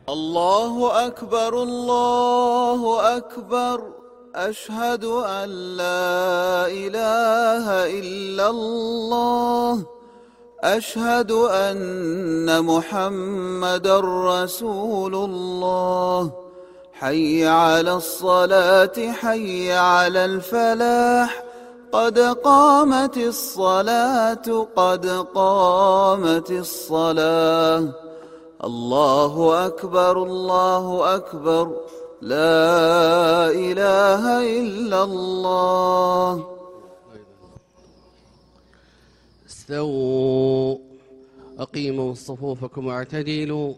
الله أكبر الله أكبر، أشهد أن لا إله إلا الله، أشهد أن محمدًا رسول الله. حي على الصلاة حي على الفلاح، قد قامت الصلاة قد قامت الصلاة. الله أكبر الله أكبر، لا إله إلا الله. استووا، أقيموا صفوفكم واعتدلوا.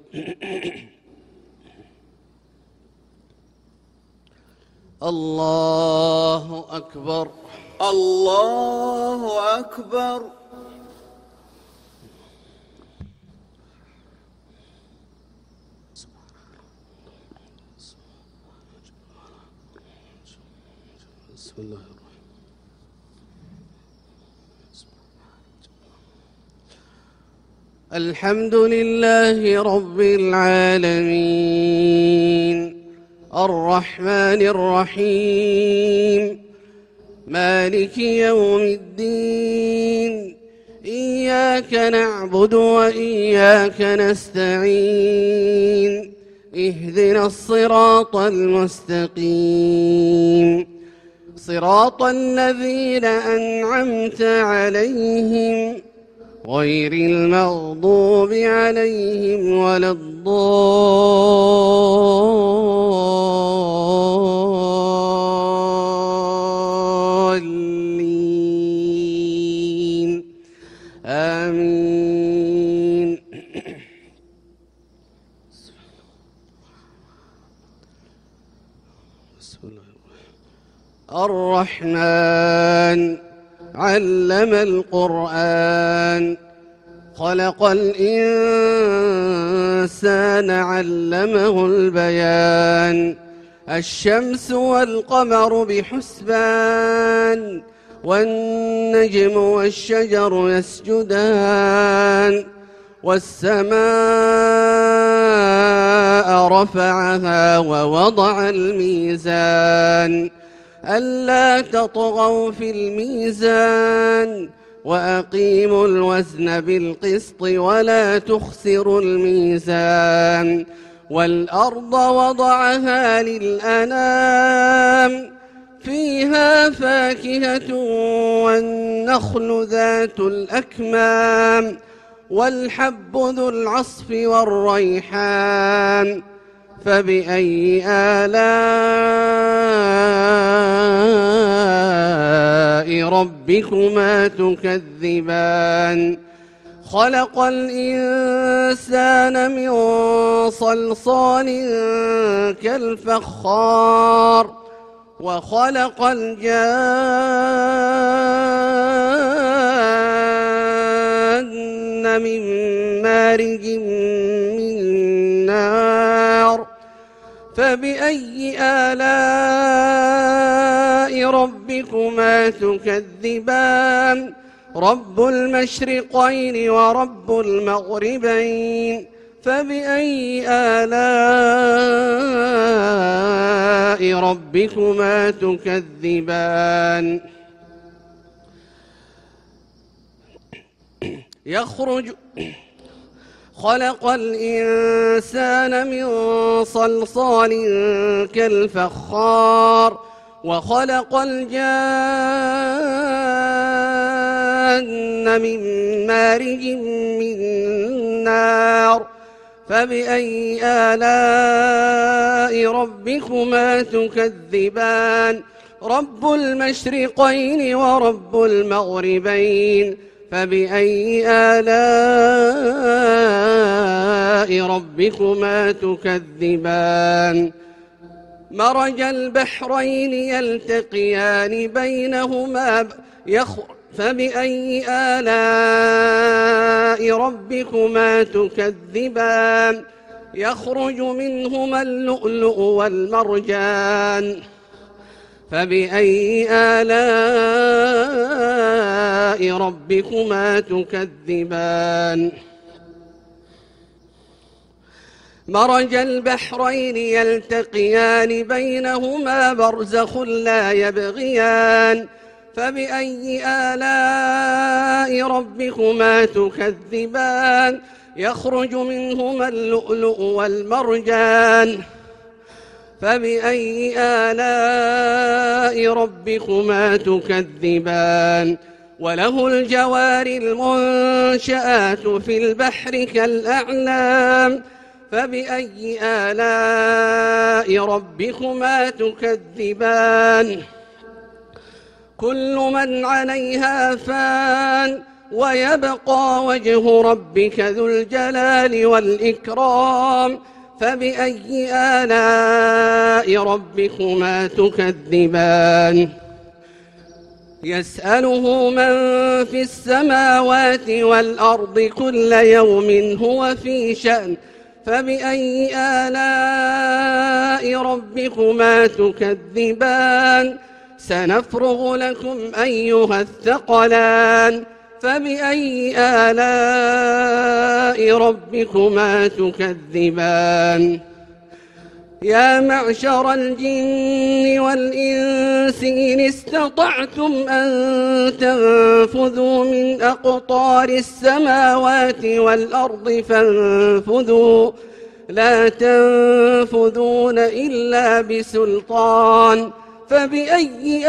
الله أكبر الله أكبر. بسم الله الرحمن الرحيم. الحمد لله رب العالمين، الرحمن الرحيم، مالك يوم الدين. إياك نعبد وإياك نستعين، اهدنا الصراط المستقيم، صراط الذين أنعمت عليهم غير المغضوب عليهم ولا الضالين، آمين. بسم الله الرحمن علم القرآن، خلق الإنسان علمه البيان. الشمس والقمر بحسبان، والنجم والشجر يسجدان. والسماء رفعها ووضع الميزان، ألا تطغوا في الميزان، وأقيموا الوزن بالقسط ولا تخسروا الميزان. والأرض وضعها للأنام، فيها فاكهة والنخل ذات الأكمام، والحب ذو العصف والريحان. فبأي آلاء ربكما تكذبان؟ خلق الإنسان من صلصال كالفخار، وخلق الجان من مارج من نار. فبأي آلاء ربكما تكذبان؟ رب المشرقين ورب المغربين، فبأي آلاء ربكما تكذبان؟ خلق الإنسان من صلصال كالفخار، وخلق الجان من مارج من نار. فبأي آلاء ربكما تكذبان؟ رب المشرقين ورب المغربين، فبأي آلاء ربكما تكذبان؟ مرج البحرين يلتقيان بينهما فبأي آلاء ربكما تكذبان؟ يخرج منهما اللؤلؤ والمرجان، فبأي آلاء ربكما تكذبان؟ مرج البحرين يلتقيان بينهما برزخ لا يبغيان فبأي آلاء ربكما تكذبان يخرج منهما اللؤلؤ والمرجان فبأي آلاء ربكما تكذبان وله الجوار المنشآت في البحر كالأعلام فبأي آلاء ربكما تكذبان كل من عليها فان ويبقى وجه ربك ذو الجلال والإكرام فبأي آلاء ربكما تكذبان يسأله من في السماوات والأرض كل يوم هو في شأن فبأي آلاء ربكما تكذبان سنفرغ لكم أيها الثقلان فبأي آلاء ربكما تكذبان يا معشر الجن والإنس إن استطعتم أن تنفذوا من أقطار السماوات والأرض فانفذوا لا تنفذون إلا بسلطان فبأي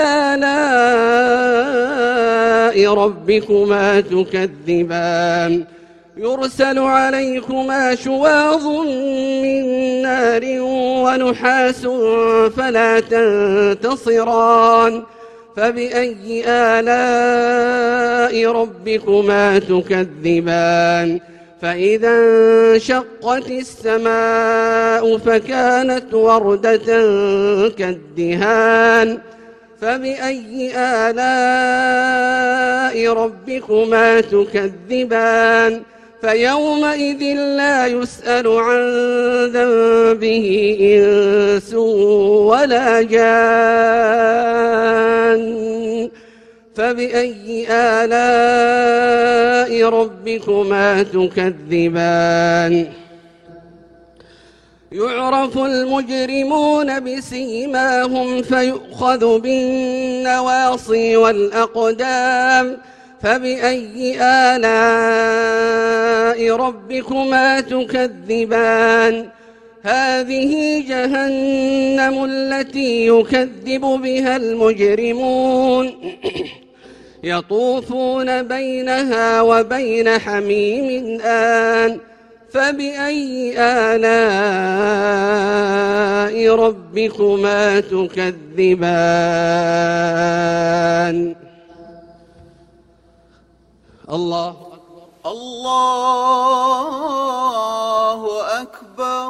آلاء ربكما تكذبان يرسل عليكما شواظ من نار ونحاس فلا تنتصران فبأي آلاء ربكما تكذبان فإذا انشقت السماء فكانت وردة كالدهان فبأي آلاء ربكما تكذبان فيومئذ لا يسأل عن ذنبه إنس ولا جان فبأي آلاء ربكما تكذبان يعرف المجرمون بسيماهم فيؤخذ بالنواصي والأقدام فبأي آلاء ربكما تكذبان هذه جهنم التي يكذب بها المجرمون يطوفون بينها وبين حميم آن فبأي آلاء ربكما تكذبان الله أكبر الله أكبر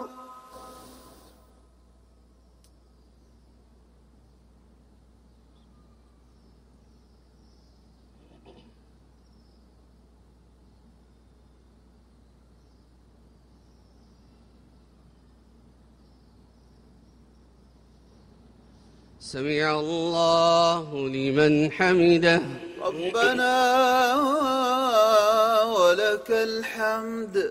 سمع الله لمن حمده ربنا ولك الحمد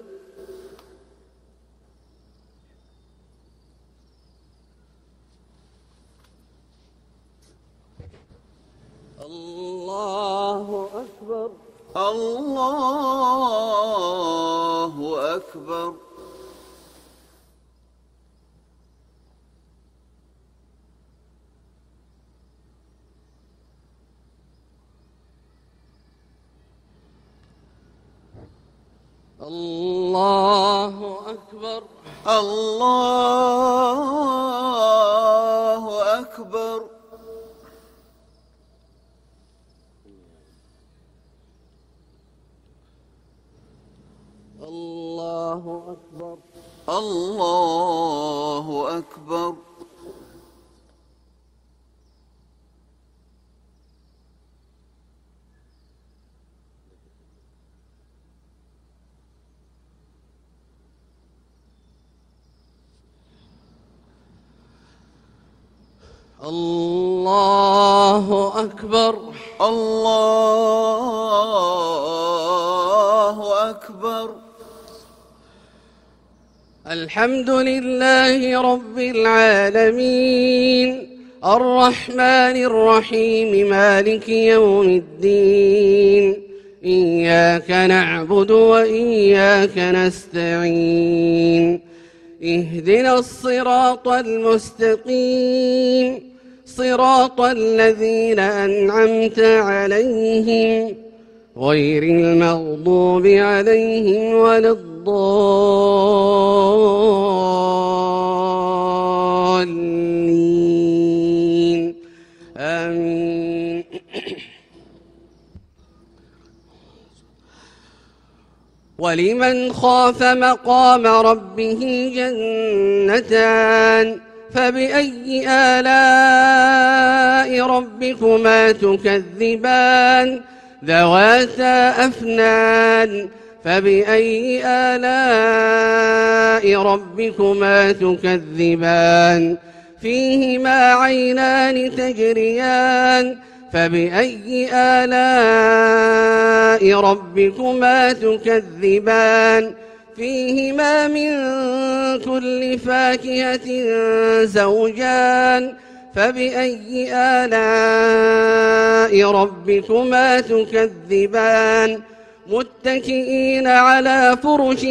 الله أكبر الله أكبر الله أكبر الله أكبر الله أكبر الله أكبر الله أكبر الله أكبر الحمد لله رب العالمين الرحمن الرحيم مالك يوم الدين إياك نعبد وإياك نستعين اهدنا الصراط المستقيم صراط الذين أنعمت عليهم غير المغضوب عليهم ولا الضالين آمين. ولمن خاف مقام ربه جنتان فبأي آلاء ربكما تكذبان ذواتا أفنان فبأي آلاء ربكما تكذبان فيهما عينان تجريان فبأي آلاء ربكما تكذبان فيهما من كل فاكهة زوجان فبأي آلاء ربكما تكذبان متكئين على فرش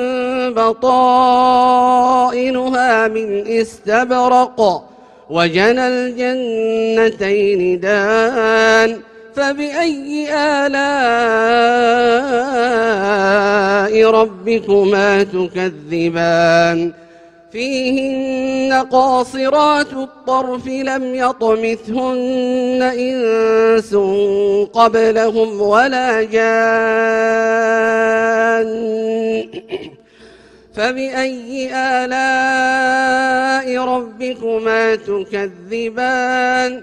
بطائنها من استبرق وجنى الجنتين دان فبأي آلاء ربكما تكذبان فيهن قاصرات الطرف لم يطمثهن إنس قبلهم ولا جان فبأي آلاء ربكما تكذبان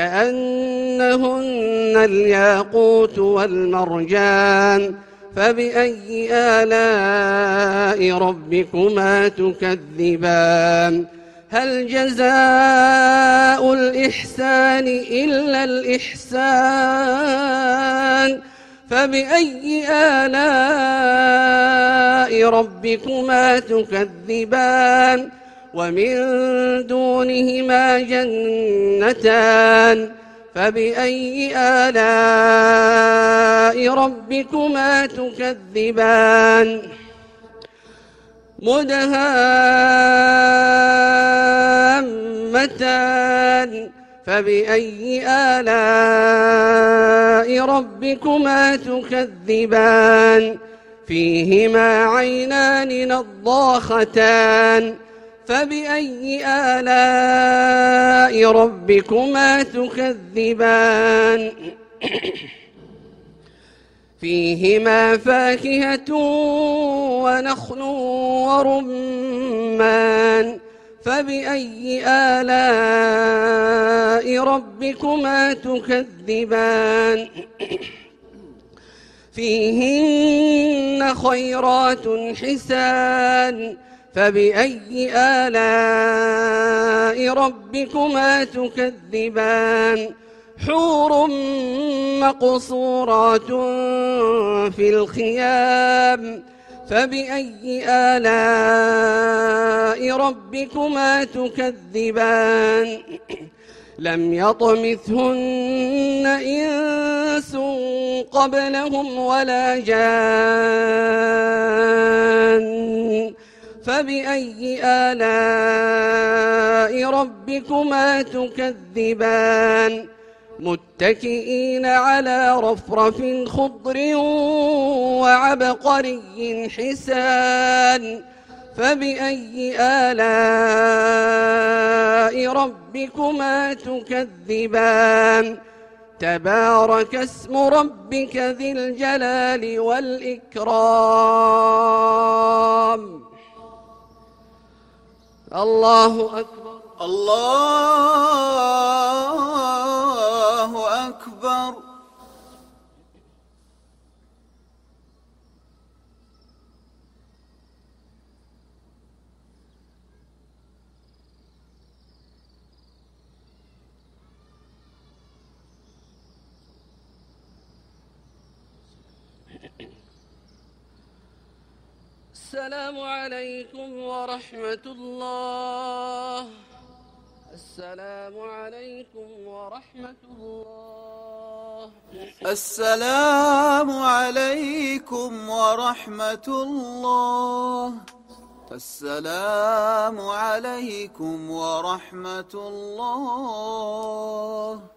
كأنهن الياقوت والمرجان فبأي آلاء ربكما تكذبان هل جزاء الإحسان إلا الإحسان فبأي آلاء ربكما تكذبان ومن دونهما جنتان فبأي آلاء ربكما تكذبان مدهامتان فبأي آلاء ربكما تكذبان فيهما عينان نضاختان فبأي آلاء ربكما تكذبان فيهما فاكهة ونخل ورمان فبأي آلاء ربكما تكذبان فيهن خيرات حسان فبأي آلاء ربكما تكذبان حور مقصورات في الخيام فبأي آلاء ربكما تكذبان لم يطمثهن إنس قبلهم ولا جان فبأي آلاء ربكما تكذبان متكئين على رفرف خضر وعبقري حسان فبأي آلاء ربكما تكذبان تبارك اسم ربك ذي الجلال والإكرام الله أكبر الله أكبر السلام عليكم ورحمة الله. السلام عليكم ورحمة الله. السلام عليكم ورحمة الله. السلام عليكم ورحمة الله.